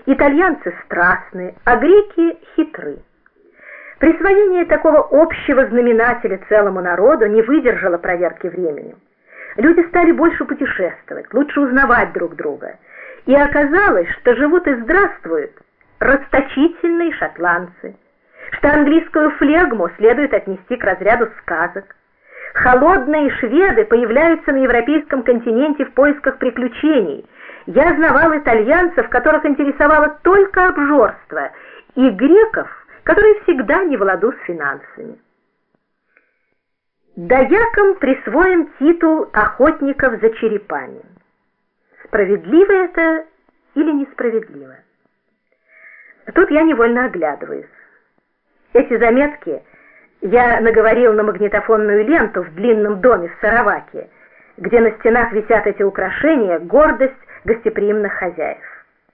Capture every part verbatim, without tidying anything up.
Итальянцы страстны, а греки хитры. Присвоение такого общего знаменателя целому народу не выдержало проверки временем. Люди стали больше путешествовать, лучше узнавать друг друга. И оказалось, что живут и здравствуют расточительные шотландцы, что английскую флегму следует отнести к разряду сказок. Холодные шведы появляются на европейском континенте в поисках приключений. Я знавал итальянцев, которых интересовало только обжорство, и греков, которые всегда не в ладу с финансами. Даякам присвоен титул охотников за черепами. Справедливо это или несправедливо? Тут я невольно оглядываюсь. Эти заметки я наговорил на магнитофонную ленту в длинном доме в Сараваке, где на стенах висят эти украшения, гордость гостеприимных хозяев.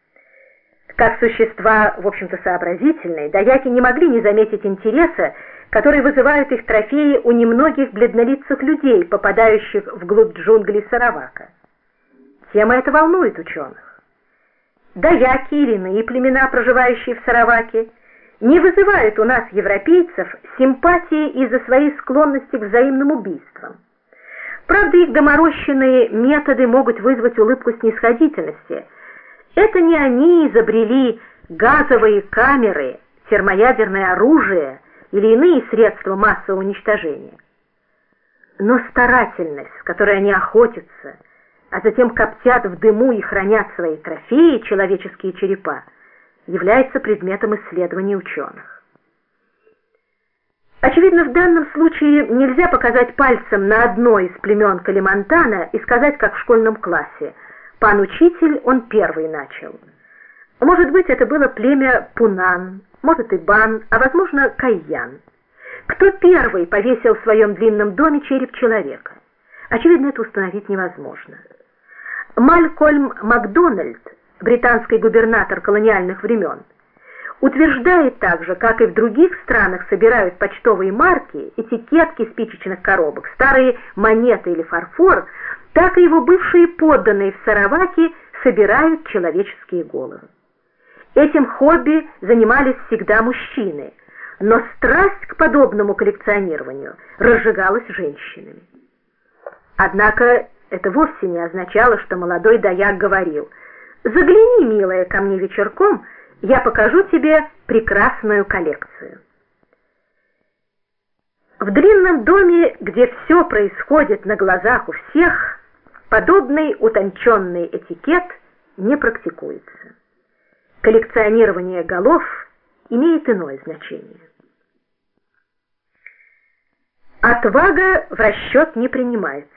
Как существа, в общем-то, сообразительные, даяки не могли не заметить интереса, который вызывают их трофеи у немногих бледнолицых людей, попадающих вглубь джунглей Саравака. Тема эта волнует ученых. Даяки или иные племена, проживающие в Сараваке, не вызывают у нас, европейцев, симпатии из-за своей склонности к взаимным убийствам. Правда, их доморощенные методы могут вызвать улыбку снисходительности. Это не они изобрели газовые камеры, термоядерное оружие или иные средства массового уничтожения. Но старательность, с которой они охотятся, а затем коптят в дыму и хранят свои трофеи, человеческие черепа, является предметом исследований ученых. Очевидно, в данном случае нельзя показать пальцем на одно из племен Калимантана и сказать, как в школьном классе: «Пан-учитель, он первый начал». Может быть, это было племя Пунан, может и Бан, а возможно Кайян. Кто первый повесил в своем длинном доме череп человека? Очевидно, это установить невозможно. Малькольм Макдональд, британский губернатор колониальных времен, утверждает также, как и в других странах собирают почтовые марки, этикетки спичечных коробок, старые монеты или фарфор, так и его бывшие подданные в Сараваке собирают человеческие головы. Этим хобби занимались всегда мужчины, но страсть к подобному коллекционированию разжигалась женщинами. Однако это вовсе не означало, что молодой даяк говорил: «Загляни, милая, ко мне вечерком, я покажу тебе прекрасную коллекцию». В длинном доме, где все происходит на глазах у всех, подобный утонченный этикет не практикуется. Коллекционирование голов имеет иное значение. Отвага в расчет не принимается.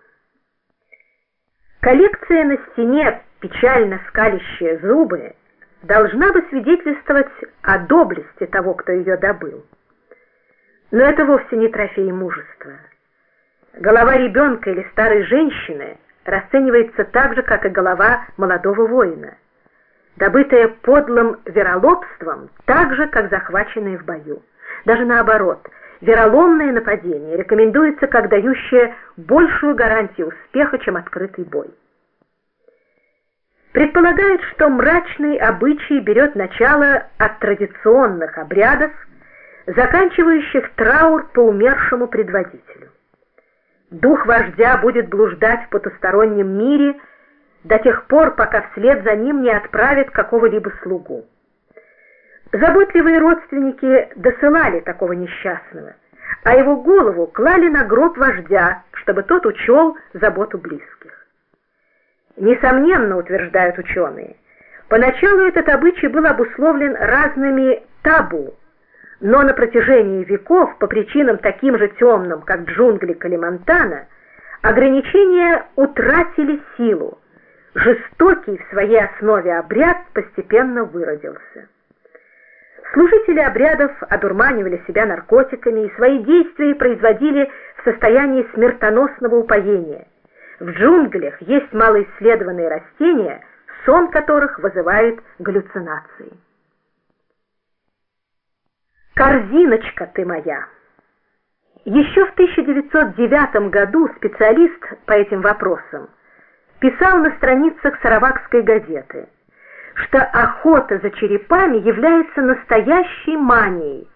Коллекция на стене, печально скалящая зубы, должна бы свидетельствовать о доблести того, кто ее добыл. Но это вовсе не трофей мужества. Голова ребенка или старой женщины расценивается так же, как и голова молодого воина, добытая подлым вероломством, так же, как захваченная в бою. Даже наоборот, вероломное нападение рекомендуется как дающее большую гарантию успеха, чем открытый бой. Предполагают, что мрачный обычай берет начало от традиционных обрядов, заканчивающих траур по умершему предводителю. Дух вождя будет блуждать в потустороннем мире до тех пор, пока вслед за ним не отправят какого-либо слугу. Заботливые родственники досылали такого несчастного, а его голову клали на гроб вождя, чтобы тот учел заботу близких. Несомненно, утверждают ученые, поначалу этот обычай был обусловлен разными табу, но на протяжении веков, по причинам таким же темным, как джунгли Калимантана, ограничения утратили силу. Жестокий в своей основе обряд постепенно выродился. Служители обрядов одурманивали себя наркотиками и свои действия производили в состоянии смертоносного упоения. В джунглях есть малоисследованные растения, сон которых вызывает галлюцинации. «Корзиночка ты моя». Еще в тысяча девятьсот девятом году специалист по этим вопросам писал на страницах Саравакской газеты: что охота за черепами является настоящей манией.